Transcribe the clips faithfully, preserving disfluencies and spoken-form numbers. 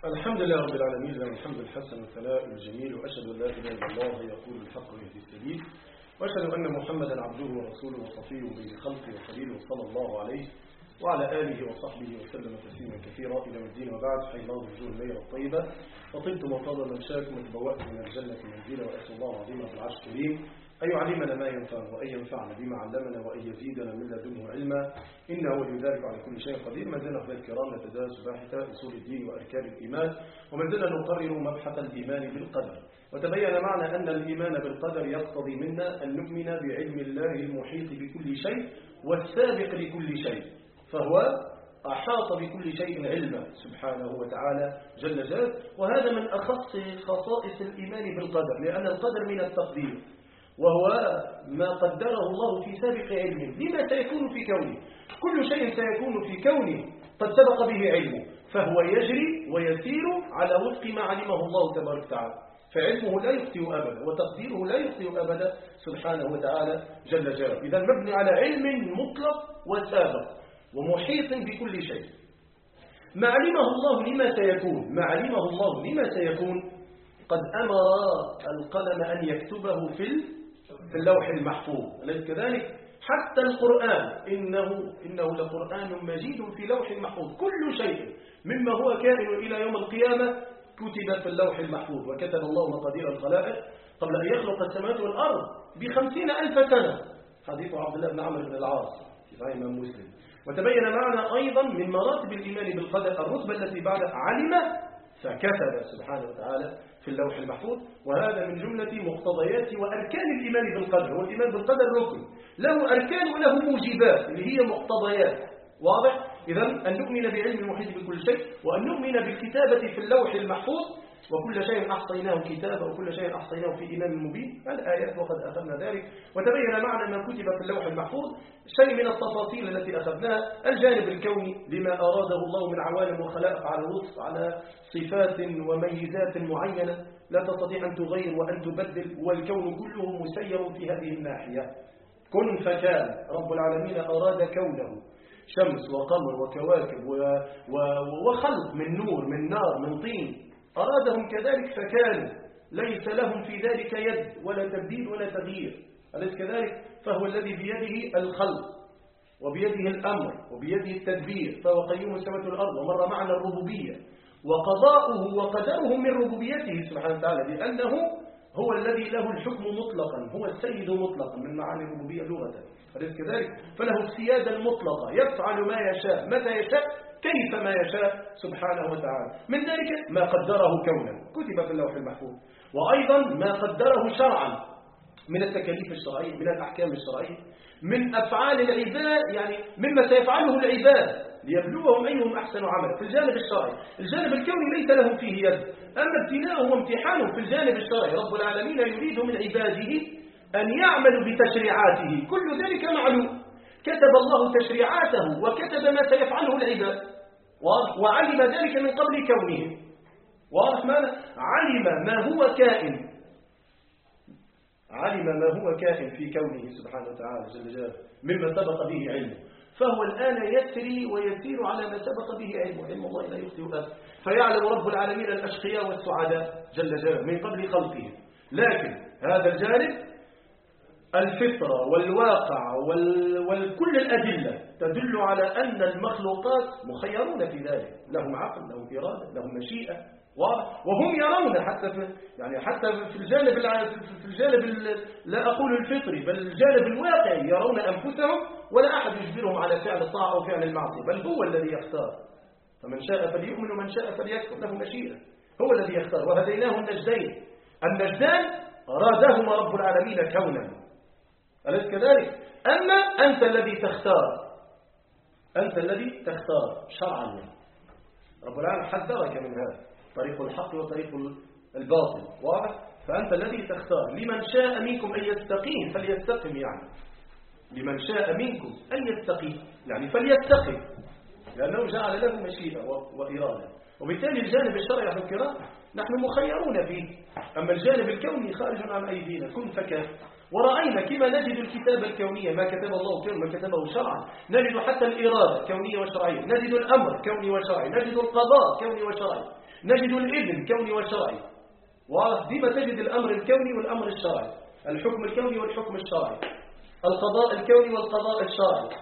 الحمد لله رب العالمين، له الحمد الحسن والثناء الجميل، وأشهد أن لا إله إلا الله يقول الحق ويهدي السبيل، وأشهد أن محمدا عبده ورسوله وصفيه من خلقه وخليله صلى الله عليه وعلى آله وصحبه وسلم تسليما كثيرا إلى الدين. وبعد، حي الله وجوه الليلة الطيبة، وطبتم وطاب ممشاكم وتبوأت من الجنة منزلا، وأسأل الله العظيم في العرش الكريم أن يعلمنا ما ينفعنا وأن ينفعنا بما علمنا وأن يزيدنا من لدنه علما، إنه ولي ذلك على كل شيء قدير. ما زلنا أخواني الكرام نتدارس باحثة أصول الدين وأركان الإيمان، وما زلنا نقرر مبحث الإيمان بالقدر. وتبين معنا أن الإيمان بالقدر يقتضي منا أن نؤمن بعلم الله المحيط بكل شيء والسابق لكل شيء، فهو أحاط بكل شيء علما سبحانه وتعالى جل جلاله. وهذا من أخص خصائص الإيمان بالقدر، لأن القدر من التقدير، وهو ما قدره الله في سابق علمه لما سيكون في كونه. كل شيء سيكون في كونه قد سبق به علمه، فهو يجري ويسير على وفق ما علمه الله تبارك وتعالى، فعلمه لا يخطئ أبدا وتقديره لا يخطئ أبدا سبحانه وتعالى جل جلاله. إذا مبني على علم مطلق وسابق ومحيط بكل شيء. ما علمه الله لما سيكون، ما علمه الله لما سيكون قد أمر القلم أن يكتبه في في اللوح المحفوظ، أليس كذلك؟ حتى القرآن إنه إنه لقرآن مجيد في لوح محفوظ. كل شيء مما هو كائن إلى يوم القيامة كتب في اللوح المحفوظ. وكتب الله مقادير الخلائق قبل أن يخلق السماوات والأرض بخمسين ألف سنة، حديث عبد الله بن عمرو بن العاص في صحيح الإمام مسلم. وتبين معنا أيضا من مراتب الإيمان بالقدر الرتبة التي بعد علم فكتب سبحانه وتعالى في اللوح المحفوظ. وهذا من جملة مقتضيات وأركان الإيمان بالقدر. والإيمان بالقدر ركن له أركان وله موجبات اللي هي مقتضيات، واضح؟ إذن أن نؤمن بعلم المحيط بكل شيء، وأن نؤمن بالكتابة في اللوح المحفوظ، وكل شيء أحصيناه كتابا وكل شيء أحصيناه في إمام مبين، الآيات وقد أخذنا ذلك. وتبين معنا ما كتب في اللوح المحفوظ شيء من التفاصيل التي أخذناها، الجانب الكوني لما أراده الله من عوالم وخلائق على وصف على صفات وميزات معينة لا تستطيع أن تغير وأن تبدل، والكون كله مسير في هذه الناحية. كن فكان، رب العالمين أراد كونه شمس وقمر وكواكب و... و... وخلق من نور من نار من طين، أرادهم كذلك فكانوا، ليس لهم في ذلك يد ولا تبديل ولا تغيير، أليس كذلك؟ فهو الذي بيده الخلق وبيده الأمر وبيده التدبير، فهو قيوم السماوات والأرض. ومر معنا الربوبية، وقضاؤه وقدره من ربوبيته سبحانه وتعالى، لأنه هو الذي له الحكم مطلقا، هو السيد مطلقا من معاني الربوبية لغة، أليس كذلك؟ فله السيادة المطلقة، يفعل ما يشاء متى يشاء كيف ما يشاء سبحانه وتعالى. من ذلك ما قدره كونا كتب في اللوح المحفوظ، وأيضا ما قدره شرعا من التكاليف الشرعية، من الأحكام الشرعية، من أفعال العباد، يعني مما سيفعله العباد ليبلوهم أيهم أحسن عملا في الجانب الشرعي. الجانب الكوني ليس له فيه يد، أما ابتلاءه وامتحانه في الجانب الشرعي، رب العالمين يريد من عباده أن يعملوا بتشريعاته، كل ذلك معلوم، كتب الله تشريعاته وكتب ما سيفعله العباد، وعلم ذلك من قبل كونه، واضح ماذا؟ علم ما هو كائن، علم ما هو كائن في كونه سبحانه وتعالى جل جلاله مما سبق به علمه، فهو الآن يسري ويسير على ما سبق به علمه. علم الله لا يخطئ أبدا، فيعلم رب العالمين الأشقياء والسعداء جل جلاله من قبل خلقه. لكن هذا الجانب الفطرة والواقع وكل الأدلة تدل على أن المخلوقات مخيرون في ذلك، لهم عقل، لهم إرادة، لهم مشيئة، وهم يرون حتى في يعني حتى في الجانب في الجانب لا أقول الفطري بل الجانب الواقعي، يرون أنفسهم ولا أحد يجبرهم على فعل الطاعة أو فعل المعصية، بل هو الذي يختار. فمن شاء فليؤمن ومن شاء فليكفر، له مشيئة، هو الذي يختار. وهديناه النجدين، النجدان أرادهما رب العالمين كونا، أليس كذلك؟ أما أنت الذي تختار، أنت الذي تختار شرعا. رب العالمين حذرك من هذا، طريق الحق وطريق الباطل، واضح؟ فأنت الذي تختار. لمن شاء منكم أن يستقيم فليستقم، يعني لمن شاء منكم أن يستقيم يعني فليستقم، لأنه جعل له مشيئة وإرادة. وبالتالي الجانب الشرعي يا الكرام نحن مخيرون فيه، أما الجانب الكوني خارج عن أيدينا، كن فكان. ورأينا كما نجد الكتابة الكونية ما كتب الله كون ما كتبه شرعا، نجد حتى الإرادة كونية وشرعية، نجد الأمر كوني وشرعي، نجد القضاء كوني وشرعي، نجد الإذن الكوني والشرعي، وديما تجد الأمر الكوني والأمر الشرعي، الحكم الكوني والحكم الشرعي، القضاء الكوني والقضاء الشرعي.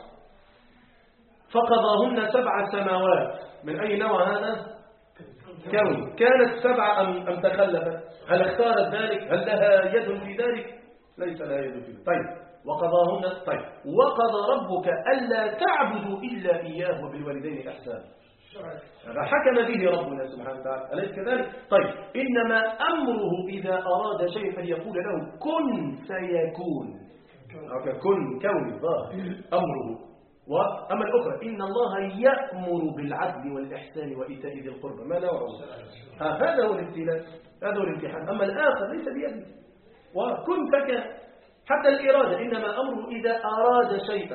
فقضاهن سبع سماوات. من أي نوع هذا؟ كوني. كانت سبع أم, أم تخلفت؟ هل اختارت ذلك؟ هل لها يد في ذلك؟ ليس لها يد في ذلك. طيب وقضاهن. طيب وقضى ربك ألا تعبدوا إلا إياه وبالوالدين إحسانا. هذا حكم به ربنا سبحانه وتعالى، أليس كذلك؟ طيب إنما أمره إذا أراد شيئا أن يقول له كن سيكون. كن كوني ظاهر أمره. وأما الأخرى إن الله يأمر بالعدل والإحسان وإيتاء ذي القربى. ما نوعه؟ هذا هو الابتلاء، هذا هو الامتحان. أما الآخر ليس بيده، وكن فكان. حتى الإرادة إنما أمره إذا أراد شيئا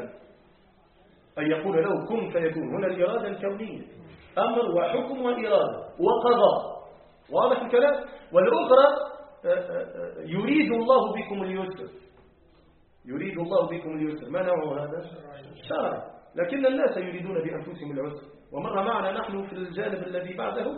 أن يقول له كن فيكون. هنا الإرادة الكونية، أمر وحكم وإرادة وقضاء. واضح الكلام؟ والأخرى يريد الله بكم اليسر، يريد الله بكم اليسر. ما نوع هذا؟ شرعي. لكن الناس يريدون بأنفسهم العسر. ومر معنا نحن في الجانب الذي بعده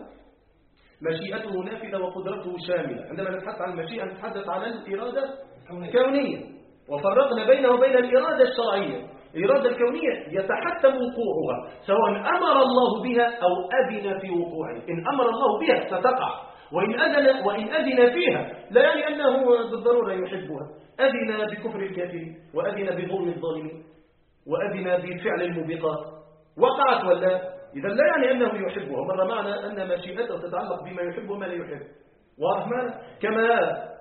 مشيئته نافذة وقدرته شاملة. عندما نتحدث عن المشيئة نتحدث عن الإرادة الكونية، وفرقنا بينه وبين الإرادة الشرعية. الإرادة الكونية يتحتم وقوعها سواء أمر الله بها أو أذن في وقوعها. إن أمر الله بها ستقع، وإن أذن, وإن أذن فيها لا يعني أنه بالضرورة يحبها. أذن بكفر الكافرين، وأذن بظلم الظالمين، وأذن بفعل الموبقات، وقعت ولا؟ إذا لا يعني أنه يحبها. مر معنا أن مشيئته تتعلق بما يحب وما لا يحب. واضح معنا؟ كما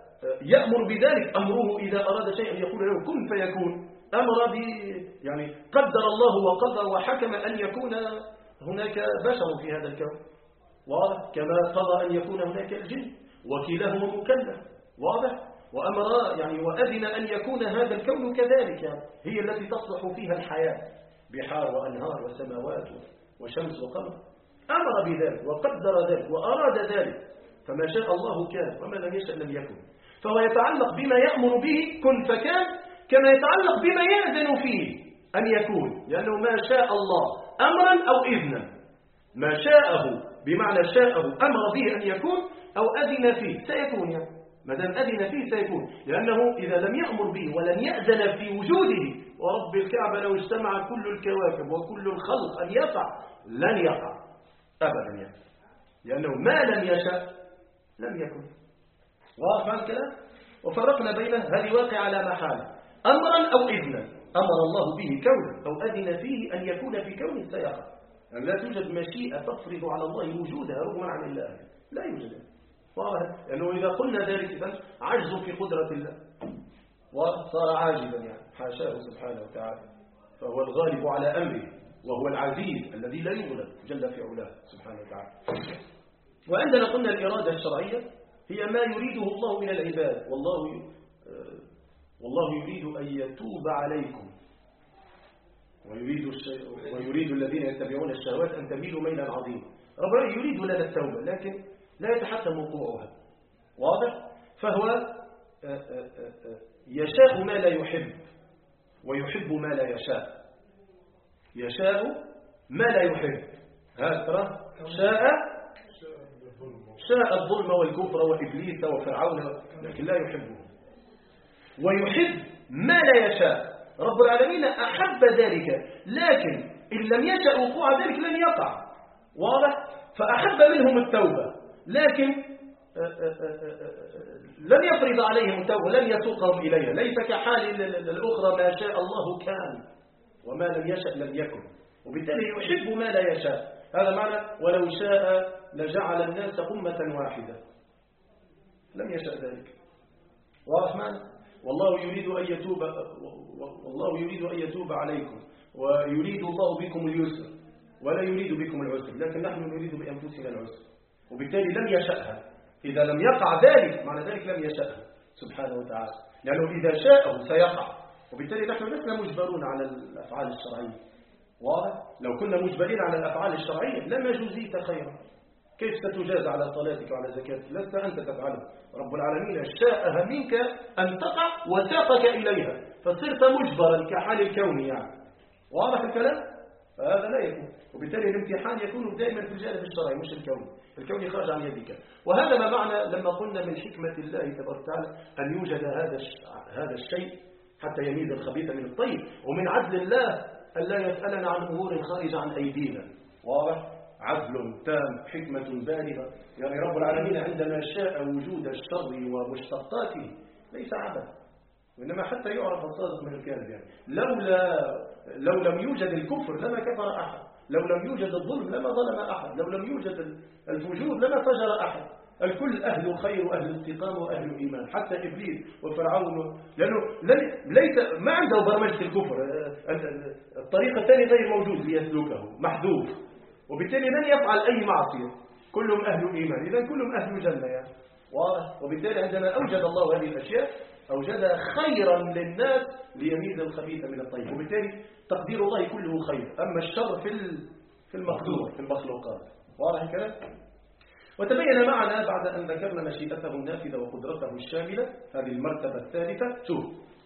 يأمر بذلك أمره إذا أراد شيئا يقول له كن فيكون. أمر ب يعني قدر الله وقدر وحكم أن يكون هناك بشر في هذا الكون. واضح؟ كما قضى أن يكون هناك الجن وكلاهما مكلف. واضح؟ وأمر يعني وأذن أن يكون هذا الكون كذلك، يعني هي التي تصلح فيها الحياة، بحار وأنهار وسماوات وشمس وقمر. أمر بذلك وقدر ذلك وأراد ذلك، فما شاء الله كان وما لم يشأ لم يكن. فهو يتعلق بما يأمر به كن فكان، كما يتعلق بما يأذن فيه أن يكون، لأنه ما شاء الله أمرا أو إذنا. ما شاءه بمعنى شاءه أمر به أن يكون أو أذن فيه سيكون، يعني ما دام أذن فيه سيكون، لأنه إذا لم يأمر به ولم يأذن في وجوده، ورب الكعبة لو اجتمع كل الكواكب وكل الخلق أن يقع لن يقع أبدا، يعني لأنه ما لم يشاء لم يكن. واضح الكلام؟ وفرقنا بينه هذه واقع على محال أمرا أو إذنا. أمر الله به كونه أو أذن فيه أن يكون في كونه سيقع. يعني لا توجد مشيئة تفرض على الله وجودها رغما عن الله، لا يوجد. واضح؟ لأنه إذا قلنا ذلك عجز في قدرة الله، وصار عاجزا، يعني حاشاه سبحانه وتعالى، فهو الغالب على أمره وهو العزيز الذي لا يغلب جل في علاه سبحانه وتعالى. وعندنا قلنا الإرادة الشرعية هي ما يريده الله من العباد. والله والله يريد أن يتوب عليكم ويريد, ويريد الذين يتبعون الشهوات أن تميلوا ميلا عظيما. ربنا يريد لنا التوبة لكن لا يتحتم وقوعها. واضح؟ فهو يشاء ما لا يحب ويحب ما لا يشاء. يشاء ما لا يحب. ها ترى شاء شاء الظلم والكفر وإبليس وفرعون، لكن لا يحبه. ويحب ما لا يشاء. رب العالمين أحب ذلك، لكن إن لم يشاء وقوع ذلك لن يقع. واضح؟ فأحب منهم التوبة، لكن لن يفرض عليهم التوبة، لن يسوقهم إليها. ليس كحال الأخرى ما شاء الله كان وما لم يشاء لم يكن. وبالتالي يحب ما لا يشاء. هذا معنى ولو شاء لجعل الناس أمة واحدة، لم يشاء ذلك. واضح معنى؟ والله يريد أن يتوب والله يريد أن يتوب عليكم ويريد الله بكم اليسر ولا يريد بكم العسر، لكن نحن نريد بأنفسنا العسر، وبالتالي لم يشأها. إذا لم يقع ذلك معنى ذلك لم يشأها سبحانه وتعالى، لأنه إذا شاءه سيقع، وبالتالي نحن لسنا مجبرون على الأفعال الشرعية. واضح؟ لو كنا مجبرين على الأفعال الشرعية لما جزيت خيرا. كيف ستجاز على صلاتك وعلى زكاتك؟ لست أنت تفعله، رب العالمين شاءها منك أن تقع وساقك إليها، فصرت مجبرا كحال الكون. يعني واضح الكلام؟ هذا لا يكون. وبالتالي الامتحان يكون دائما في الجانب الشرعي مش الكوني. الكوني خارج عن يدك. وهذا ما معنى لما قلنا من حكمة الله تبارك وتعالى أن يوجد هذا هذا الشيء حتى يميز الخبيث من الطيب، ومن عدل الله أن لا يسألنا عن أمور خارجة عن أيدينا. واضح؟ عدل تام، حكمة بالغة. يعني رب العالمين عندما شاء وجود الشر ومشتقاته ليس عبث، وإنما حتى يعرف الصادق من الكاذب. يعني لولا لو لم يوجد الكفر لما كفر أحد، لو لم يوجد الظلم لما ظلم أحد، لو لم يوجد الفجور لما فجر أحد. الكل أهل خير وأهل استقامة وأهل إيمان، حتى إبليس وفرعون، لأنه ليس ما عنده برمجة الكفر. الطريق الثاني غير موجود ليسلكه، محذوف، وبالتالي لن يفعل أي معصية. كلهم أهل إيمان، إذن كلهم أهل جنة يعني. واضح؟ وبالتالي عندما أوجد الله هذه الأشياء أوجد خيرا للناس ليميز الخبيث من الطيب، وبالتالي تقدير الله كله خير. أما الشر في في المخلوق في المخلوقات. واضح الكلام؟ وتبين معنا بعد أن ذكرنا مشيئته النافذة وقدرته الشاملة، هذه المرتبة الثالثة. شوف،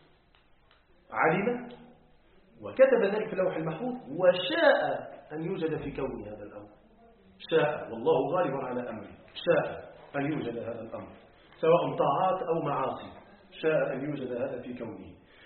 علم وكتب ذلك في اللوح المحفوظ وشاء أن يوجد في كون هذا الأمر. شاء، والله غالب على أمره. شاء أن يوجد هذا الأمر سواء طاعات أو معاصي، شاء أن يوجد هذا في كونه.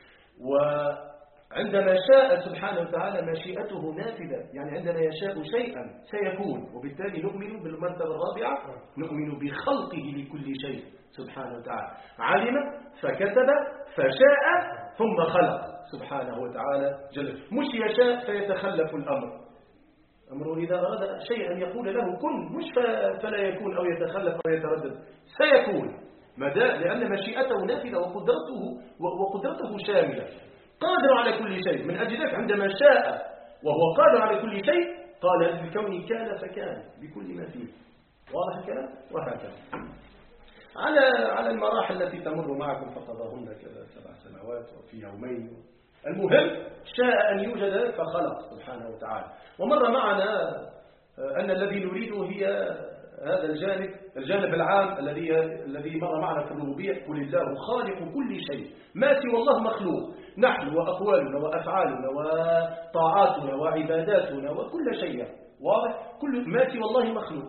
وعندما شاء سبحانه وتعالى مشيئته نافذة، يعني عندما يشاء شيئا سيكون. وبالتالي نؤمن بالمرتبة الرابعة، نؤمن بخلقه لكل شيء سبحانه وتعالى. علم فكتب فشاء ثم خلق سبحانه وتعالى جل. مش يشاء فيتخلف الأمر. أمره إذا أراد شيئا يقول له كن، مش فلا يكون أو يتخلف أو يتردد، سيكون مدى، لأن مشيئته نافذة وقدرته وقدرته شاملة، قادر على كل شيء. من أجل ذلك عندما شاء وهو قادر على كل شيء قال الكون كان فكان بكل ما فيه. واضح الكلام؟ وهكذا على على المراحل التي تمر معكم، فقضاهن كذا سبع سنوات وفي يومين. المهم شاء أن يوجد فخلق سبحانه وتعالى. ومر معنا أن الذي نريده هي هذا الجانب الجانب العام الذي الذي مر معنا في الربوبية. قل الله خالق كل شيء، ما سوى الله مخلوق. نحن وأقوالنا وأفعالنا وطاعاتنا وعباداتنا وكل شيء. واضح؟ كل ما سوى الله مخلوق،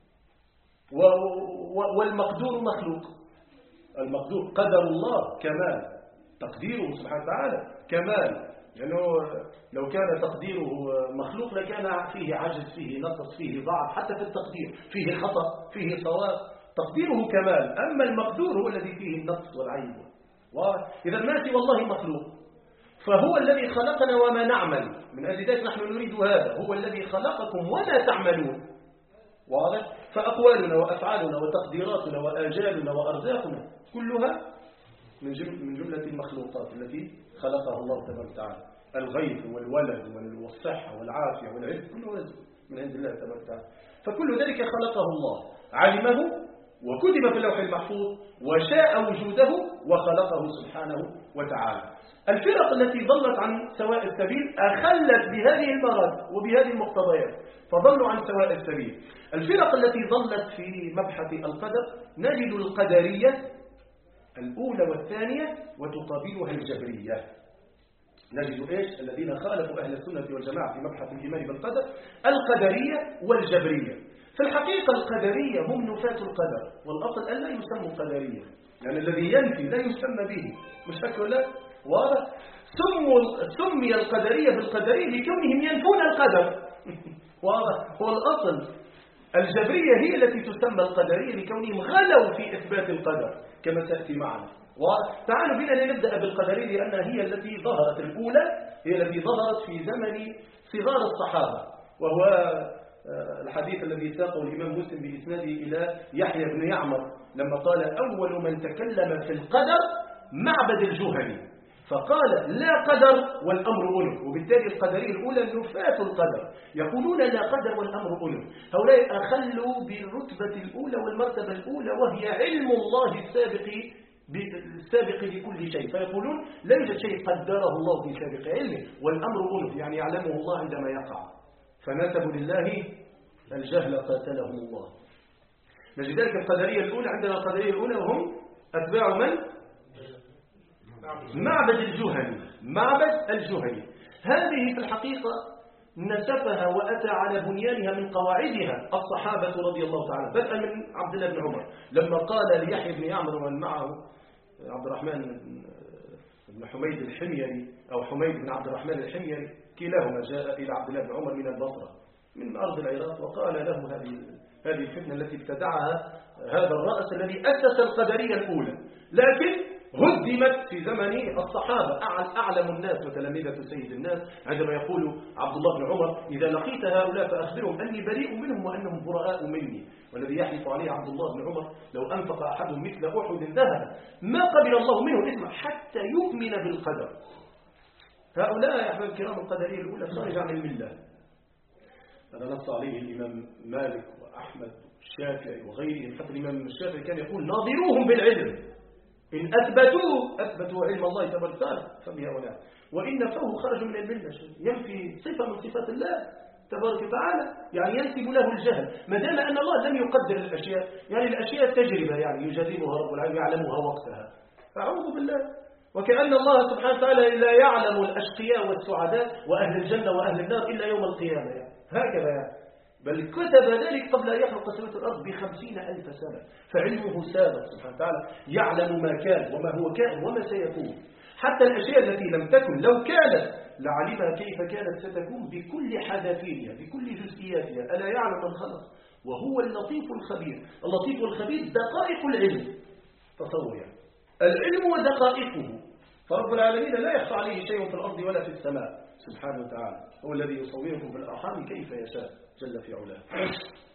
والمقدور مخلوق. المقدور قدر الله كمال، تقديره سبحانه وتعالى كمال، لأنه لو كان تقديره مخلوق لكان فيه عجز، فيه نقص، فيه ضعف، حتى في التقدير فيه خطأ، فيه صواب. تقديره كمال، أما المقدور هو الذي فيه النقص والعيب. إذا ما سوى الله مخلوق، فهو الذي خلقنا وما نعمل. من أجل ذلك نحن نريد هذا، هو الذي خلقكم وما تعملون. واضح؟ فأقوالنا وأفعالنا وتقديراتنا وآجالنا وأرزاقنا كلها من من جملة المخلوقات التي خلقها الله تبارك وتعالى. الغيث والولد والصحة والعافية والعز كله من عند الله تبارك وتعالى. فكل ذلك خلقه الله، علمه وكتب في اللوح المحفوظ وشاء وجوده وخلقه سبحانه وتعالى. الفرق التي ضلت عن سواء السبيل أخلت بهذه المراتب وبهذه المقتضيات فضلوا عن سواء السبيل. الفرق التي ضلت في مبحث القدر نجد القدرية الأولى والثانية وتقابلها الجبرية. نجد إيش؟ الذين خالفوا أهل السنة والجماعة في مبحث الإيمان بالقدر، القدرية والجبرية. في الحقيقة القدرية هم نفاة القدر، والأصل أن لا يسموا قدرية، يعني الذي ينفي لا يسمى به. مش فاكر ولا؟ واضح؟ سمي القدرية بالقدرية لكونهم ينفون القدر. واضح؟ هو الأصل. الجبرية هي التي تسمى القدرية لكونهم غلوا في إثبات القدر كما سأتي معنا. وتعالوا بنا نبدأ بالقدرية لأنها هي التي ظهرت الأولى، هي التي ظهرت في زمن صغار الصحابة، وهو الحديث الذي ساقه الإمام مسلم بإسناده إلى يحيى بن يعمر لما قال أول من تكلم في القدر معبد الجهني، فقال لا قدر والأمر أنف. وبالتالي القدرية الأولى نفاة القدر، يقولون لا قدر والأمر أنف. هؤلاء أخلوا بالرتبة الأولى والمرتبة الأولى وهي علم الله السابق السابق لكل شيء، فيقولون لا يوجد شيء قدره الله في سابق علمه، والأمر أنف يعني يعلمه الله عندما يقع، فنسبوا لله الجهل قاتلهم الله. نجد ذلك القدرية الأولى. عندنا القدرية الأولى وهم أتباع من؟ معبد الجهني. معبد الجهني هذه في الحقيقة نسفها وأتى على بنيانها من قواعدها الصحابة رضي الله تعالى، بدءا من عبد الله بن عمر لما قال ليحيى بن يعمر ومن معه عبد الرحمن بن حميد الحميري أو حميد بن عبد الرحمن الحميري، كلاهما جاء إلى عبد الله بن عمر من البصرة من أرض العراق، وقال له هذه هذه الفتنة التي ابتدعها هذا الرأس الذي أسس القدرية الأولى، لكن هدمت في زمن الصحابة. أعلم الناس وتلامذة سيد الناس عندما يقول عبد الله بن عمر إذا لقيت هؤلاء فأخبرهم أني بريء منهم وأنهم براء مني، والذي يحلف عليه عبد الله بن عمر لو أنفق أحد مثل أحد ذهبا ما قبل الله منه اسمه حتى يؤمن بالقدر. هؤلاء يا أحباب الكرام القدرية الأولى خارج عن الملة، هذا نص عليه الإمام مالك وأحمد والشافعي وغيرهم، حتى الإمام الشافعي كان يقول ناظروهم بالعلم، إن أثبتوا أثبتوا علم الله تبارك وتعالى فبها ونعم، وإن نفوه خرجوا من الملة، ينفي صفة من صفات الله تبارك وتعالى، يعني ينسب له الجهل، ما دام أن الله لم يقدر الأشياء، يعني الأشياء تجربة يعني يجربها رب العالمين يعلمها وقتها، أعوذ بالله. وكأن الله سبحانه وتعالى لا يعلم الأشقياء والسعداء وأهل الجنة وأهل النار إلا يوم القيامة يعني. هكذا يعني. بل كتب ذلك قبل أن يخلق سماوات الأرض بخمسين ألف سنة، فعلمه سابق سبحانه وتعالى، يعلم ما كان وما هو كائن وما سيكون، حتى الأشياء التي لم تكن لو كانت لعلمها كيف كانت ستكون بكل حذافيرها بكل جزئياتها. ألا يعلم من خلق وهو اللطيف الخبير. اللطيف الخبير دقائق العلم، تصور يعني العلم ودقائقه، فرب العالمين لا يخفى عليه شيء في الأرض ولا في السماء سبحانه وتعالى، هو الذي يصوركم في الأرحام كيف يشاء جل في علاه.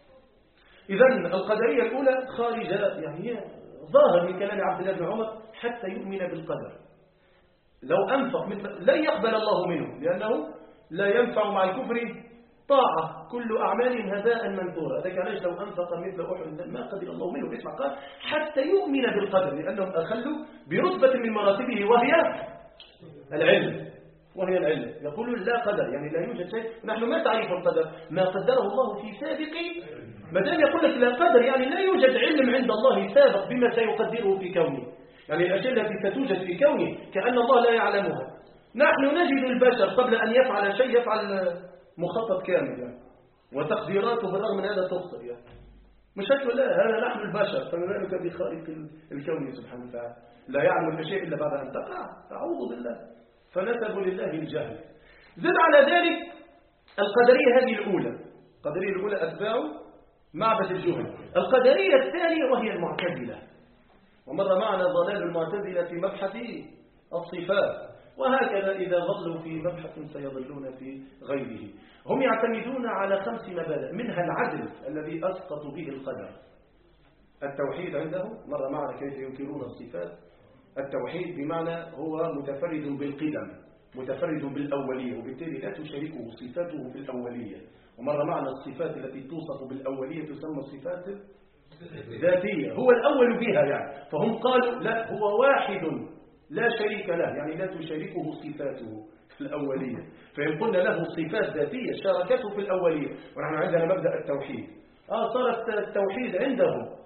إذن القدرية الأولى خارجة يعني هي ظاهر من كلام عبد الله بن عمر حتى يؤمن بالقدر، لو أنفق مثل لا يقبل الله منه، لأنه لا ينفع مع الكفر طاعة، كل أعمال هباء منثورا. هذا كان لو أنفق مثل أحد ما قبل الله منه، اسمع قال حتى يؤمن بالقدر، لأنهم أخلوا برتبة من مراتبه وهي العلم، وهي العلم. يقولون لا قدر يعني لا يوجد شيء، نحن ما تعرف القدر ما قدره الله في سابق، ما دام يقول لك لا قدر يعني لا يوجد علم عند الله سابق بما سيقدره في كونه، يعني الأشياء التي ستوجد في كونه كأن الله لا يعلمها. نحن نجد البشر قبل أن يفعل شيء يفعل مخطط كامل يعني، وتقديراته بالرغم من هذا تخطئ يعني. مش هتقول لا هذا نحن البشر، فما بالك بخالق الكون سبحانه وتعالى لا يعلم الأشياء إلا بعد أن تقع، أعوذ بالله، فنسبوا لله الجهل. زد على ذلك القدرية هذه الأولى، القدرية الأولى أتباع معبد الجهل. القدرية الثانية وهي المعتزلة، ومر معنا ضلال المعتزلة في مبحث الصفات، وهكذا إذا ظلوا في مبحث سيظلون في غيره. هم يعتمدون على خمس مبادئ، منها العدل الذي أسقط به القدر. التوحيد عنده مر معنا كيف ينكرون الصفات. التوحيد بمعنى هو متفرد بالقدم، متفرد بالأولية، وبالتالي لا تشاركه صفاته في الأولية. ومر معنا الصفات التي توصف بالأولية تسمى الصفات ذاتية، هو الأول بها يعني. فهم قالوا لا هو واحد لا شريك له، يعني لا تشاركه صفاته في الأولية. فإن قلنا له صفات ذاتية شاركته في الأولية، ونحن عندنا مبدأ التوحيد. آه صار التوحيد عندهم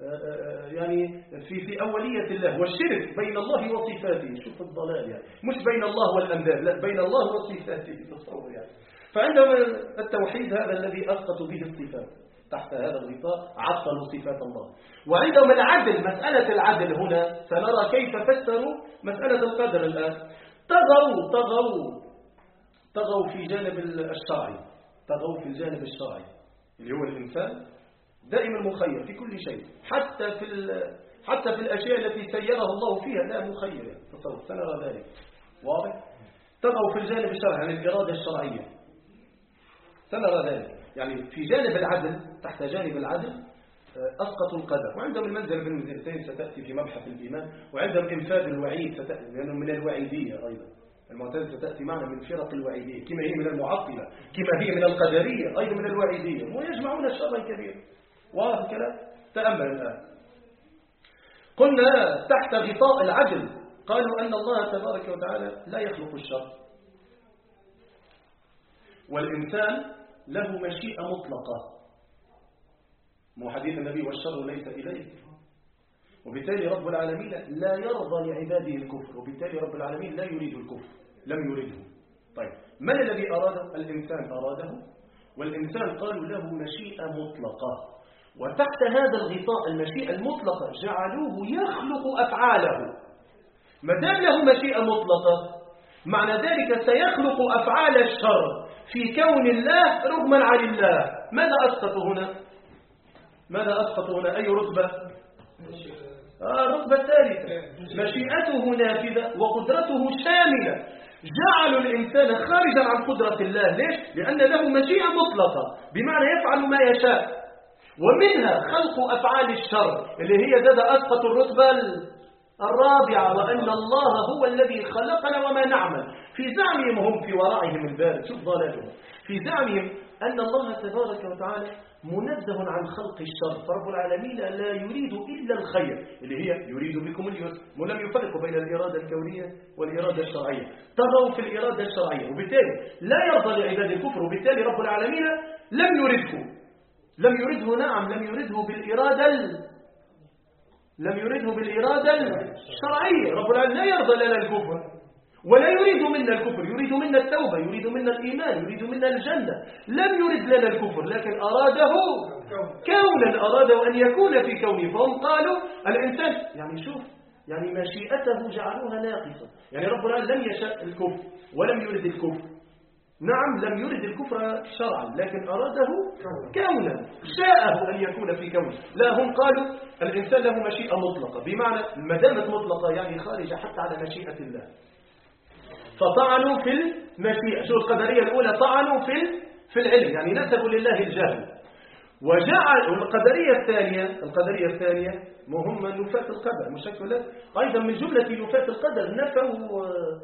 يعني في في أولية الله، والشرك بين الله وصفاته. شوف الضلال يعني، مش بين الله والأنداد، لا بين الله وصفاته، تصور يعني. فعندما التوحيد هذا الذي أسقط به الصفات، تحت هذا الغطاء عطلوا صفات الله. وعندهم العدل، مسألة العدل هنا سنرى كيف فسروا مسألة القدر الآن. طغوا طغوا طغوا في جانب الشرعي، طغوا في الجانب الشرعي اللي هو الإنسان دائما مخير في كل شيء، حتى في حتى في الأشياء التي سيره الله فيها لا مخير. تصور سنرى ذلك واضح. طغوا في الجانب الشرعي يعني الإرادة الشرعية، سنرى ذلك. يعني في جانب العدل، تحت جانب العدل أسقطوا القدر. وعندهم المنزل بالمنزلتين ستأتي في مبحث الإيمان، وعندهم إنفاذ الوعيد ستأتي لأنهم من الوعيدية أيضا. المعتزلة ستأتي معنا من فرق الوعيدية، كما هي من المعطلة، كما هي من القدرية أيضا من الوعيدية، ويجمعون شرا كبيرا. واضح الكلام؟ تأمل الآن. قلنا تحت غطاء العدل قالوا أن الله تبارك وتعالى لا يخلق الشر، والإنسان له مشيئة مطلقة، مو حديث النبي والشر ليس إليه. وبالتالي رب العالمين لا يرضى لعباده الكفر، وبالتالي رب العالمين لا يريد الكفر، لم يريده. طيب من الذي أراده؟ الإنسان أراده، والإنسان قالوا له مشيئة مطلقة، وتحت هذا الغطاء المشيئة المطلقة جعلوه يخلق أفعاله. ما دام له مشيئة مطلقة معنى ذلك سيخلق أفعال الشر في كون الله رغما عن الله. ماذا أسقط هنا؟ ماذا أسقط هنا؟ أي رتبة؟ آه الرتبة الثالثة. مشيئته نافذة وقدرته شاملة. جعلوا الإنسان خارجا عن قدرة الله. ليش؟ لأن له مشيئة مطلقة بمعنى يفعل ما يشاء، ومنها خلق أفعال الشر اللي هي زاد أسقط الرتبة الرابعة، وأن الله هو الذي خلقنا وما نعمل. في زعمهم هم في ورائهم البارد، شوف ضلالهم، في زعمهم أن الله تبارك وتعالى منزه عن خلق الشر، فرب العالمين لا يريد إلا الخير اللي هي يريد بكم اليسر، ولم يفرق بين الإرادة الكونية والإرادة الشرعية. تروا في الإرادة الشرعية، وبالتالي لا يرضى لعباد الكفر، وبالتالي رب العالمين لم يرده لم يرده نعم لم يرده بالإرادة ال... لم يرده بالإرادة الشرعية. رب العالمين لا يرضى لنا الكفر ولا يريد منا الكفر، يريد منا التوبة، يريد منا الإيمان، يريد منا الجنة. لم يرد لنا الكفر لكن أراده كونا، أراده أن يكون في كونه. فهم قالوا الإنسان يعني شوف يعني مشيئته جعلوها ناقصة، يعني رب العالمين لم يشاء الكفر ولم يرد الكفر. نعم لم يرد الكفر شرعا لكن أراده كونا، شاءه أن يكون في كونه. لا، هم قالوا الإنسان له مشيئة مطلقة، بمعنى ما دامت مطلقة يعني خارجة حتى على مشيئة الله، فطعنوا في المشيئة. شو القدرية الأولى؟ طعنوا في في العلم، يعني نسبوا لله الجهل. وجعل القدرية الثانية القدرية الثانية مهمة نفاة القدر، مش ولا أيضا من جملة نفاة القدر نفوا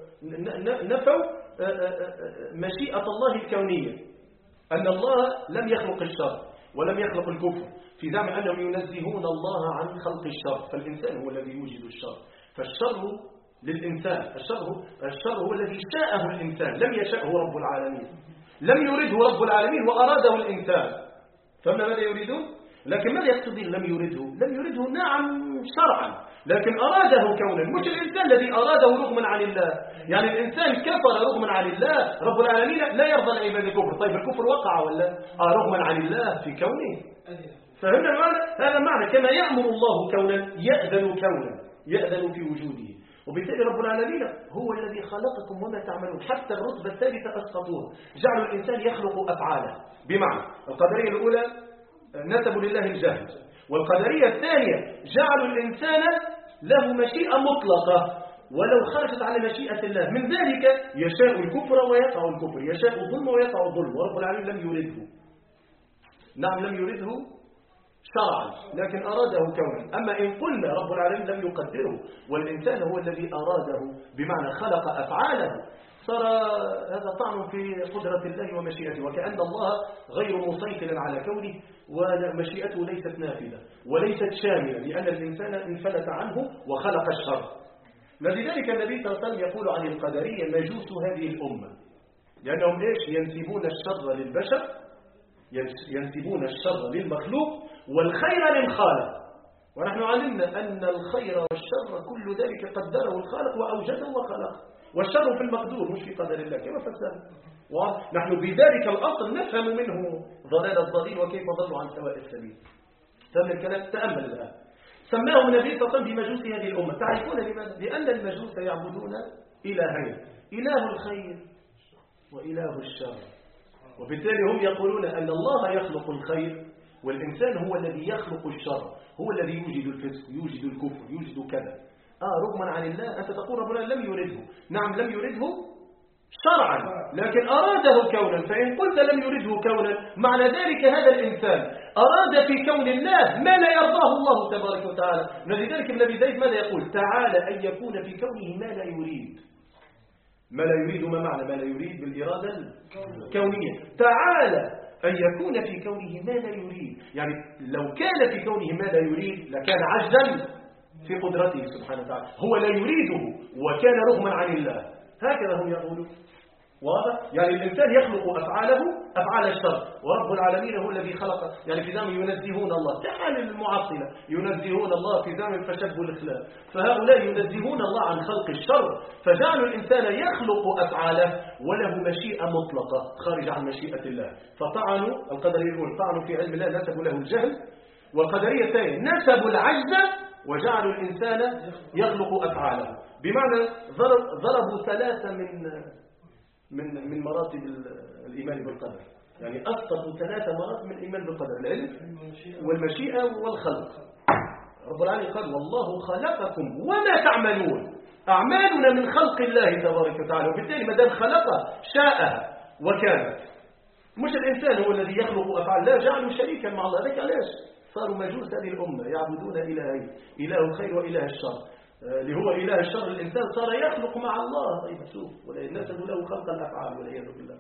نفوا مشيئة الله الكونية، أن الله لم يخلق الشر ولم يخلق الكفر، في زعم أنهم ينزهون الله عن خلق الشر، فالإنسان هو الذي يوجد الشر، فالشر للإنسان، الشر الشر هو الذي شاءه الإنسان، لم يشأه رب العالمين، لم يرده رب العالمين وأراده الإنسان. فما ماذا يريدون؟ لكن ماذا يقصدون لم يرده؟ لم يرده نعم شرعا، لكن أراده كونا، مش الإنسان الذي أراده رغما عن الله. يعني الإنسان كفر رغما عن الله، رب العالمين لا يرضى لعباد الكفر. طيب الكفر وقع ولا آه رغما عن الله في كونه؟ فهمنا المعنى؟ هذا معنى كما يأمر الله كونا يأذن كونا، يأذن في وجوده. وبالتالي رب العالمين هو الذي خلقكم وما تعملون. حتى الرتبة الثالثة أسقطوه، جعلوا الإنسان يخلق أفعاله. بمعنى القدرية الأولى نسبوا لله الجهل، والقدرية الثانية جعلوا الإنسان له مشيئة مطلقة ولو خرجت على مشيئة الله، من ذلك يشاء الكفر ويقع الكفر، يشاء الظلم ويقع الظلم، ورب العالمين لم يرده. نعم لم يرده شرعا لكن أراده كونا. أما إن قلنا رب العالمين لم يقدره والإنسان هو الذي أراده بمعنى خلق أفعاله، صار هذا طعن في قدرة الله ومشيئته، وكأن الله غير مسيطر على كونه ومشيئته ليست نافذة وليست شاملة، لأن الإنسان انفلت عنه وخلق الشر. لذلك النبي صلى الله عليه وسلم يقول عن القدرية مجوس هذه الأمة، لأنهم إيش؟ ينسبون الشر للبشر، ينسبون الشر للمخلوق والخير للخالق. ونحن علمنا أن الخير والشر كل ذلك قدره الخالق وأوجده وخلقه، والشر في المقدور مش في قدر الله كما فسرنا. ونحن بذلك الأصل نفهم منه ضلال الضليل وكيف ضلوا عن سواء السبيل. فمن الكلام تأمل الآن. سماه النبي صلى الله عليه وسلم بمجوس هذه الأمة. تعرفون لماذا؟ لأن المجوس يعبدون إلهين، إله الخير وإله الشر، وبالتالي هم يقولون أن الله يخلق الخير والإنسان هو الذي يخلق الشر، هو الذي يوجد الفسق، يوجد الكفر، يوجد كذا. آه رغما عن الله. أنت تقول ربنا لم يرده، نعم لم يرده شرعا لكن أراده كونا. فإن قلت لم يرده كونا معنى ذلك هذا الإنسان أراد في كون الله ما لا يرضاه الله تبارك وتعالى. لذلك النبي زيد ماذا يقول؟ تعالى أن يكون في كونه ما لا يريد. ما لا يريد ما معنى ما لا يريد؟ بالإرادة الكونية. تعالى أن يكون في كونه ما لا يريد، يعني لو كان في كونه ما لا يريد لكان عجزا في قدرته سبحانه وتعالى، هو لا يريده وكان رغما عن الله. هكذا هم يقولون. واضح؟ يعني الإنسان يخلق أفعاله أفعال الشر، ورب العالمين هو الذي خلق، يعني في زمن ينزهون الله كحال المعطلة ينزهون الله في زمن فشبوا الإخلاق، فهؤلاء ينزهون الله عن خلق الشر، فجعلوا الإنسان يخلق أفعاله وله مشيئة مطلقة خارج عن مشيئة الله. فطعنوا القدرية يقول طعنوا في علم الله نسبوا له الجهل، والقدرية الثانية نسبوا العجز وجعلوا الإنسان يخلق أفعاله، بمعنى ضرب ضربوا ثلاثة من من من مراتب الإيمان بالقدر، يعني أسقطوا ثلاثة مراتب من الإيمان بالقدر: العلم والمشيئة والخلق. رب العالمين قال والله خلقكم وما تعملون، أعمالنا من خلق الله تبارك وتعالى، وبالتالي ما دام خلقها شاءها وكانت. مش الإنسان هو الذي يخلق أفعال، لا، جعلوا شريكا مع الله. ذلك علاش صاروا مجوس هذه الأمة يعبدون إلهين، إله الخير وإله الشر. اللي هو إله الشر الإنسان صار يخلق مع الله. طيب شوف، ولا نسب له خلق الأفعال والعياذ بالله.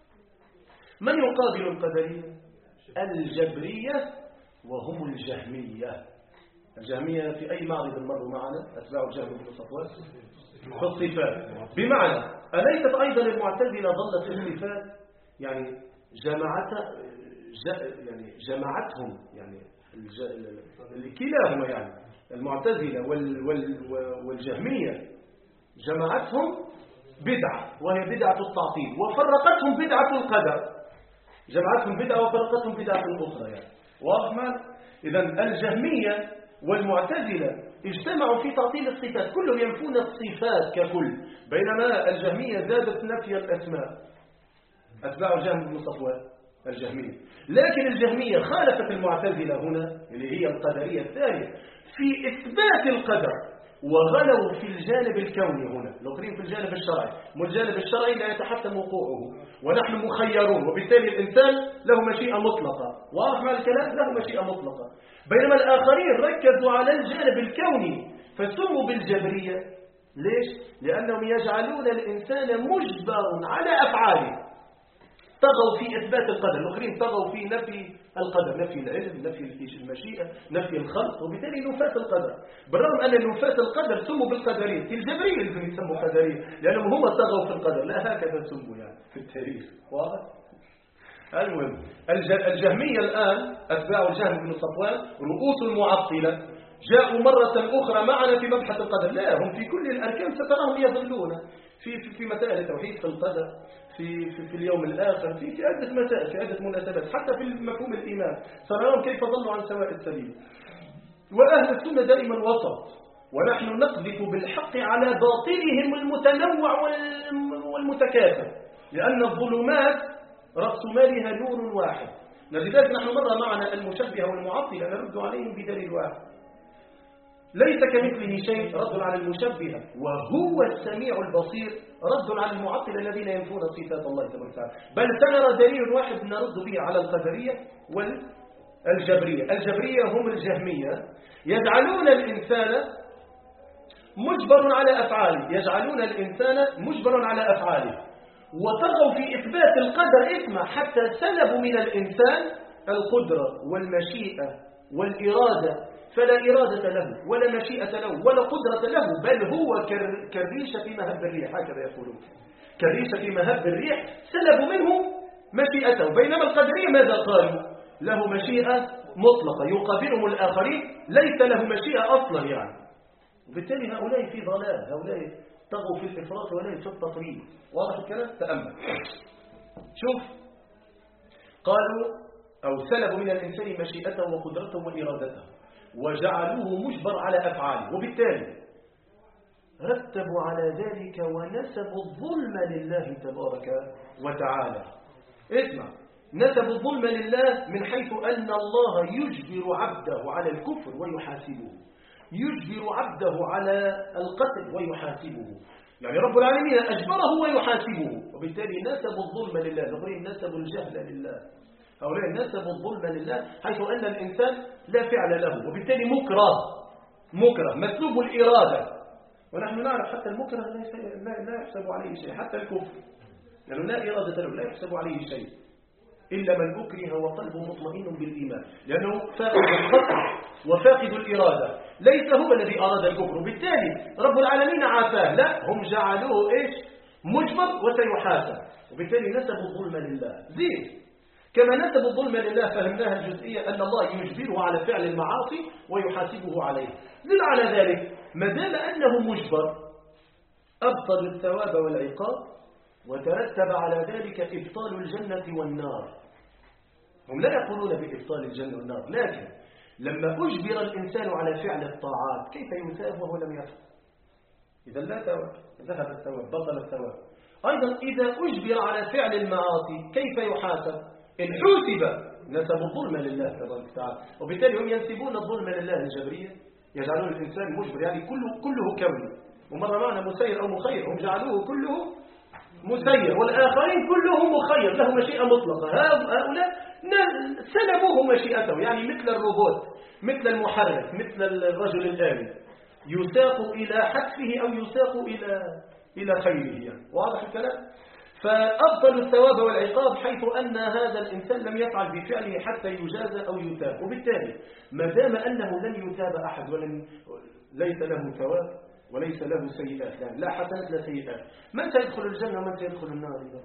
من يقابل القدرية؟ الجبرية، وهم الجهمية. الجهمية في أي معرض مروا معنا أتباع الجهم بن صفوان في الصفات، بمعنى أليست أيضا المعتزلة ظلت في الصفات؟ يعني جماعت يعني جماعتهم يعني كلاهما، يعني المعتزلة وال وال والجهمية جماعتهم بدعة، وهي بدعة التعطيل، وفرقتهم بدعة القدر. جماعتهم بدعة وفرقتهم بدعة أخرى، يعني واضح معنا؟ إذن الجهمية والمعتزلة اجتمعوا في تعطيل الصفات، كلهم ينفون الصفات ككل، بينما الجهمية زادت نفي الأسماء. أتباع الجهم بن صفوان الجهمية، لكن الجهمية خالفت المعتزلة هنا اللي هي القدرية الثانية في إثبات القدر، وغلوا في الجانب الكوني هنا، الآخرين في الجانب الشرعي. والجانب الشرعي لا يتحتم وقوعه، ونحن مخيرون، وبالتالي الإنسان له مشيئة مطلقة. واضح مع الكلام؟ له مشيئة مطلقة. بينما الآخرين ركزوا على الجانب الكوني فسموا بالجبرية. ليش؟ لأنهم يجعلون الإنسان مجبر على أفعاله. طغوا في إثبات القدر، الآخرين طغوا في نفي القدر، نفي العلم، نفي المشيئة، نفي الخلق، وبالتالي نفاة القدر. بالرغم أن نفاة القدر سموا بالقدرية، الجبرية اللي يسموا قدرية لأنهم هم طغوا في القدر، لا هكذا سموا يعني في التاريخ. واضح؟ المهم الجهمية الآن أتباع الجهم بن صفوان رؤوس المعطلة جاءوا مرة أخرى معنا في مبحث القدر. لا، هم في كل الأركان ستراهم يضلون في في, في مسائل التوحيد، في القدر، في, في في اليوم الآخر، في في عدة مسائل، في عدة مناسبات، حتى في مفهوم الإيمان سنراهم كيف ضلوا عن سواء السبيل. وأهل السنة دائما وسط، ونحن نقذف بالحق على باطلهم المتنوع والمتكاثر، لأن الظلمات رأس مالها نور واحد. لذلك نحن مرة معنا المشبهة والمعطلة نرد عليهم بدليل واحد: ليس كمثله شيء، رد على المشبهة، وهو السميع البصير، رد على المعطلة الذين ينفون صفات الله تبارك وتعالى. بل سنرى دليل واحد نرد به على القدرية والجبرية. الجبرية هم الجهمية، يجعلون الإنسان مجبر على أفعاله، يجعلون الإنسان مجبر على أفعاله، وطغوا في إثبات القدر إثما حتى سلبوا من الإنسان القدرة والمشيئة والإرادة، فلا إرادة له ولا مشيئة له ولا قدرة له، بل هو كالريشة في مهب الريح، هكذا يقولون، كالريشة في مهب الريح، سلبوا منه مشيئته. بينما القدرية ماذا قالوا؟ له مشيئة مطلقة، يقابلهم الآخرين ليس له مشيئة أصلا يعني. وبالتالي هؤلاء في ضلال، هؤلاء طغوا في الإفراط وليس في التفريط. واضح الكلام؟ تأمل شوف، قالوا أو سلبوا من الإنسان مشيئته وقدرته وإرادته وجعلوه مجبر على أفعاله، وبالتالي رتبوا على ذلك ونسبوا الظلم لله تبارك وتعالى. اسمع، نسبوا الظلم لله من حيث أن الله يجبر عبده على الكفر ويحاسبه، يجبر عبده على القتل ويحاسبه، يعني رب العالمين أجبره ويحاسبه، وبالتالي نسبوا الظلم لله. الآخرين نسبوا الجهل لله، هؤلاء نسبوا الظلم لله حيث أن الإنسان لا فعل له، وبالتالي مكره مكره مسلوب الإرادة. ونحن نعرف حتى المكره لا يحسب عليه شيء، حتى الكفر لأنه لا إرادة له لا يحسب عليه شيء إلا من أكره وقلبه مطمئن بالإيمان، لأنه فاقد القصد وفاقد الإرادة، ليس هو الذي أراد الكفر، وبالتالي رب العالمين عافاه. لا، هم جعلوه إيش؟ مجبر وسيحاسب، وبالتالي نسبوا الظلم لله. زين، كما نسب الظلم لله فهمناها الجزئية أن الله يجبره على فعل المعاصي ويحاسبه عليه. زد على ذلك ما دام أنه مجبر أبطل الثواب والعقاب وترتب على ذلك إبطال الجنة والنار. هم لا يقولون بإبطال الجنة والنار، لكن لما أجبر الإنسان على فعل الطاعات كيف يثاب وهو لم يفعل؟ إذا لا ثواب، ذهب الثواب، بطل الثواب. أيضا إذا أجبر على فعل المعاصي كيف يحاسب؟ إن حوسب نسب الظلم لله تبارك وتعالى، وبالتالي هم ينسبون الظلم لله الجبرية، يجعلون الإنسان مجبر، يعني كله كله كوني، ومرة معنا مسير أو مخير، هم جعلوه كله مسير، والآخرين كلهم مخير له مشيئة مطلقة. هؤلاء سلبوه مشيئته، يعني مثل الروبوت، مثل المحرك، مثل الرجل الآلي، يساق إلى حتفه أو يساق إلى إلى خيره، يعني واضح الكلام. فأبطل الثواب والعقاب حيث أن هذا الإنسان لم يفعل بفعله حتى يجازى أو يتاب، وبالتالي ما دام أنه لن يتاب أحد ولن ليس له ثواب وليس له سيئات، يعني لا حسنات لا سيئات، من سيدخل الجنة ومن سيدخل النار؟ إذا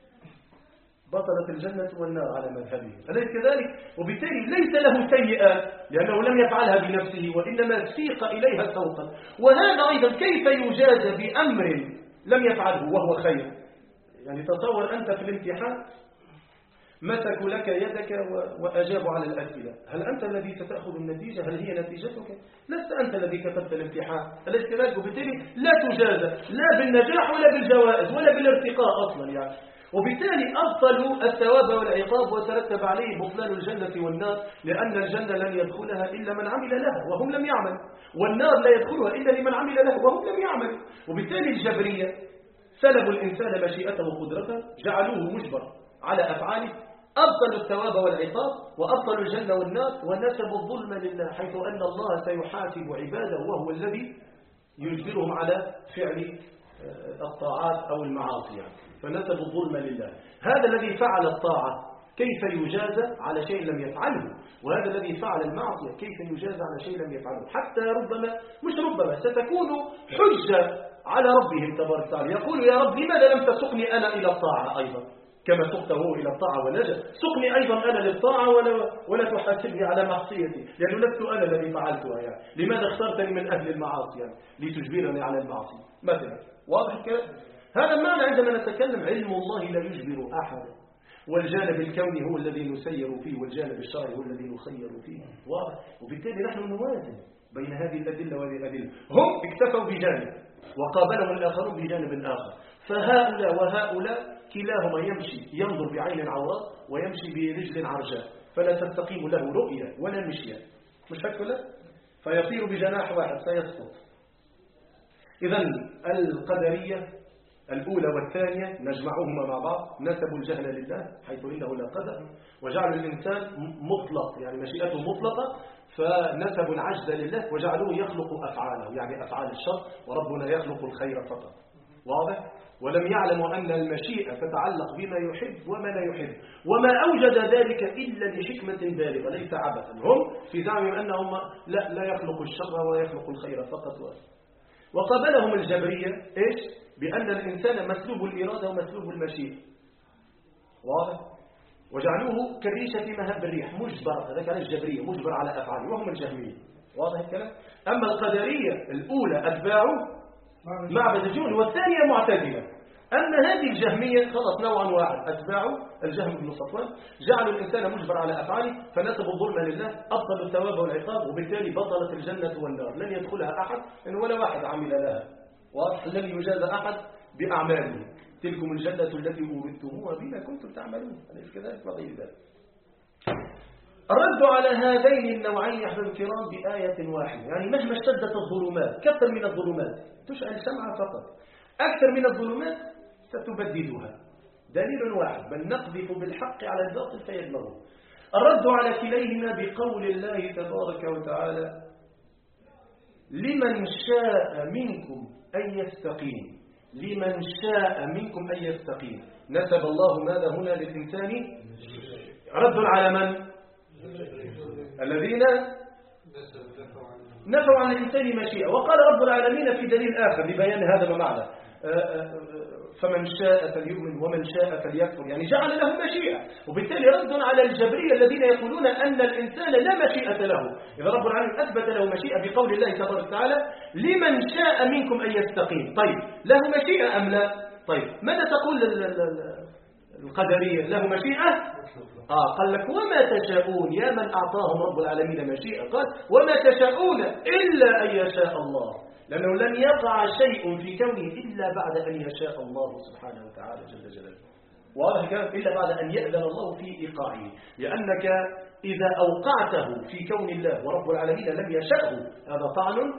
بطلت الجنة والنار على مذهبه، أليس كذلك؟ وبالتالي ليس له سيئات لأنه لم يفعلها بنفسه وإنما سيق إليها سوقا. وهذا أيضا كيف يجازى بأمر لم يفعله وهو خير؟ يعني تصور أنت في الامتحان مسكوا لك يدك وأجابوا على الأسئلة، هل أنت الذي ستأخذ النتيجة؟ هل هي نتيجتك؟ لست أنت الذي كتبت الامتحان، أليس كذلك؟ وبالتالي لا تجازى لا بالنجاح ولا بالجوائز ولا بالارتقاء أصلا يعني. وبالتالي أبطلوا الثواب والعقاب وترتب عليه بطلان الجنة والنار، لأن الجنة لن يدخلها إلا من عمل لها وهم لم يعمل، والنار لا يدخلها إلا لمن عمل لها وهم لم يعمل. وبالتالي الجبرية سلبوا الإنسان مشيئته وقدرته، جعلوه مجبر على أفعاله، أبطلوا الثواب والعقاب وأبطلوا الجنة والنار ونسبوا الظلم لله، حيث أن الله سيحاسب عباده وهو الذي يجبرهم على فعل الطاعات أو المعاصي يعني. فنسبوا الظلم لله. هذا الذي فعل الطاعة كيف يجازى على شيء لم يفعله، وهذا الذي فعل المعصية كيف يجازى على شيء لم يفعله، حتى ربما مش ربما ستكون حجة على ربهم تبارك وتعالى. يقول يا رب لماذا لم تسقني أنا إلى الطاعة أيضا كما سقته إلى الطاعة ونجا؟ سقني أيضا أنا للطاعة ولا, ولا تحاسبني على معصيتي، لأنه لست أنا الذي فعلتها يعني. لماذا اخترتني من أهل المعاصي يعني؟ لتجبرني على المعصية مثلا. واضح الكلام؟ هذا المعنى عندما نتكلم علم الله لا يجبر أحد، والجانب الكوني هو الذي نسير فيه والجانب الشرعي هو الذي نخير فيه. واضح؟ وبالتالي نحن نوازن بين هذه الأدلة وهذه الأدلة. هم اكتفوا بجانب وقابلهم الآخرون بجانب آخر، فهؤلاء وهؤلاء كلاهما يمشي ينظر بعين عوراء ويمشي برجل عرجاء، فلا تستقيم له رؤية ولا مشية، مش هكذا؟ فيطير بجناح واحد سيسقط. إذن القدرية الأولى والثانية نجمعهما مع بعض، نسبوا الجهل لله حيث إنه لا قدر، وجعلوا الإنسان مطلق يعني مشيئته مطلقة، فنسبوا العجز لله وجعلوه يخلق أفعاله يعني أفعال الشر، وربنا يخلق الخير فقط. واضح؟ ولم يعلموا أن المشيئة تتعلق بما يحب وما لا يحب، وما أوجد ذلك إلا لحكمة بالغة ليس عبثا. هم في زعمهم أنهم لا, لا يخلق الشر ويخلق الخير فقط. وقابلهم الجبرية إيش؟ بأن الإنسان مسلوب الإرادة ومسلوب المشيئة. واضح؟ وجعلوه كالريشة في مهب الريح، مجبر. هذا كان الجبرية مجبر على أفعاله، وهم الجهمية. واضح الكلام؟ أما القدرية الأولى أتباعه معبد الجهل، والثانية معتزلة. أما هذه الجهمية خلص نوعا واحد، أتباعه الجهم بن صفوان، جعلوا الإنسان مجبر على أفعاله فنسبوا الظلم لله، أبطلوا الثواب والعقاب، وبالتالي بطلت الجنة والنار، لن يدخلها أحد إن ولا واحد عمل لها. واضح؟ لن يجاز أحد بأعماله. تلكم الجنة التي أورثتموها بما كنتم تعملون، أليس كذلك؟ وغير ذلك. الرد على هذين النوعين يا أحباب الكرام بآية واحدة، يعني مهما اشتدت الظلمات، كثر من الظلمات تشعل شمعة فقط، أكثر من الظلمات ستبددها. دليل واحد، بل نقذف بالحق على الباطل فيدمغه. الرد على كليهما بقول الله تبارك وتعالى لمن شاء منكم أن يستقيم، لمن شاء منكم أن يستقيم. نسب الله ماذا هنا للإنسان؟ رد على من؟ الذين نفوا عن الإنسان مشيئة. وقال رب العالمين في دليل آخر لبيان هذا المعنى فمن شاء فليؤمن ومن شاء فليكفر، يعني جعل له مشيئة. وبالتالي رد على الجبرية الذين يقولون أن الإنسان لا مشيئة له. إذا رب العالمين أثبت له مشيئة بقول الله تبارك وتعالى لمن شاء منكم أن يستقيم. طيب له مشيئة أم لا؟ طيب ماذا تقول القدرية؟ له مشيئة؟ آه قال لك وما تشاءون، يا من أعطاهم رب العالمين مشيئة، قال وما تشاءون إلا أن يشاء الله، لأنه لن يقع شيء في كونه إلا بعد أن يشاء الله سبحانه وتعالى جل جلاله. واضح كلام؟ إلا بعد أن يأذن الله في إيقاعه، لأنك إذا أوقعته في كون الله ورب العالمين لم يشأه هذا طعن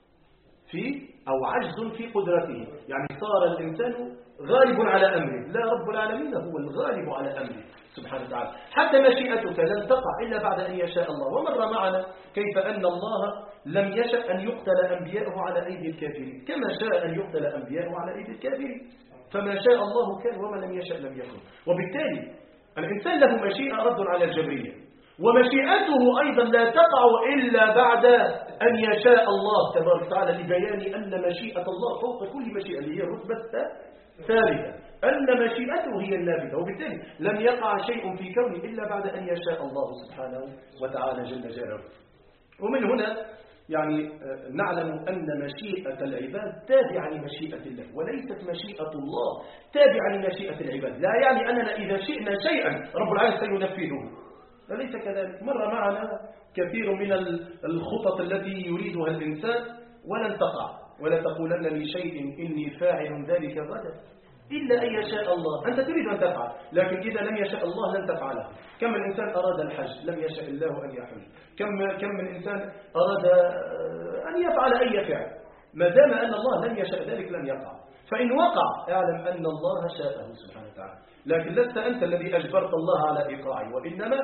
في أو عجز في قدرته، يعني صار الإنسان غالب على أمره، لا رب العالمين هو الغالب على أمره سبحانه وتعالى. حتى مشيئتك لن تقع إلا بعد أن يشاء الله. ومر معنا كيف أن الله لم يشأ أن يقتل أنبياءه على أيدي الكافرين كما شاء أن يقتل أنبياءه على أيدي الكافرين، فما شاء الله كان وما لم يشأ لم يكن. وبالتالي الإنسان له مشيئة رد على الجبرية، ومشيئته أيضا لا تقع إلا بعد أن يشاء الله تبارك وتعالى، لبيان أن مشيئة الله فوق كل مشيئة، اللي هي رتبة ثالثة، أن مشيئته هي النافذة. وبالتالي لم يقع شيء في كونه إلا بعد أن يشاء الله سبحانه وتعالى جل جلاله. ومن هنا يعني نعلم أن مشيئة العباد تابعة لمشيئة الله، وليست مشيئة الله تابعة لمشيئة العباد. لا يعني أننا إذا شئنا شيئا رب العالمين سينفذه، فليس كذلك. مر معنا كثير من الخطط التي يريدها الإنسان ولن تقع، ولا تقولن لشيء إني فاعل ذلك غدا إلا أن يشاء الله. أنت تريد أن تفعل، لكن إذا لم يشاء الله لن تفعله. كم من إنسان أراد الحج لم يشاء الله أن يحج، كم كم من إنسان أراد أن يفعل أي فعل، ما دام أن الله لم يشاء ذلك لن يقع. فإن وقع اعلم أن الله شاءه سبحانه وتعالى، لكن لست أنت الذي أجبرت الله على إيقاعه، وإنما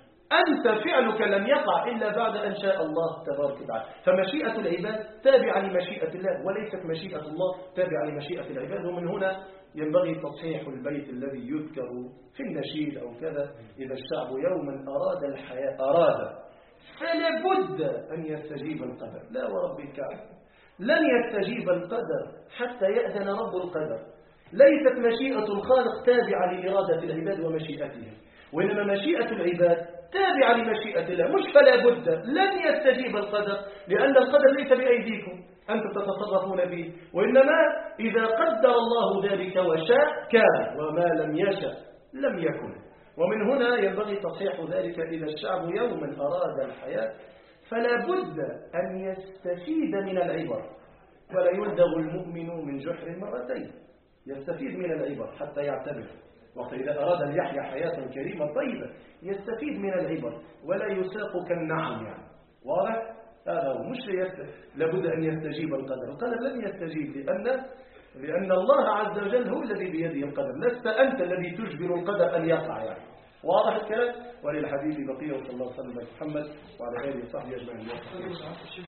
أنت فعلك لم يقع إلا بعد أن شاء الله تبارك وتعالى. فمشيئة العباد تابعة لمشيئة الله، وليست مشيئة الله تابعة لمشيئة العباد. ومن هنا ينبغي تصحيح البيت الذي يذكر في النشيد أو كذا: إذا الشعب يوما أراد الحياة أراد فلا بد أن يستجيب القدر. لا ورب الكعبة لن يستجيب القدر حتى يأذن رب القدر. ليست مشيئة الخالق تابعة لإرادة العباد ومشيئتهم، وإنما مشيئة العباد تابعة لمشيئة الله. مش فلا بد، لن يستجيب القدر، لأن القدر ليس بأيديكم، أنتم تتصرفون به، وإنما إذا قدر الله ذلك وشاء كان، وما لم يشاء لم يكن. ومن هنا ينبغي تصحيح ذلك: إذا الشعب يوما أراد الحياة فلا بد أن يستفيد من العبر، ولا يلدغ المؤمن من جحر مرتين. يستفيد من العبر حتى يعتبر، وقت إذا أراد أن يحيا حياة كريمة طيبة يستفيد من العبر، ولا يساق كالنعم. يعني واضح؟ هذا هو. مش لابد أن يستجيب القدر. القدر لن يستجيب لأن لأن الله عز وجل هو الذي بيده القدر، لست أنت الذي تجبر القدر أن يقع. يعني واضح الكلام؟ وللحديث بقية، وصلى الله وسلم على محمد وعلى آله وصحبه أجمعين.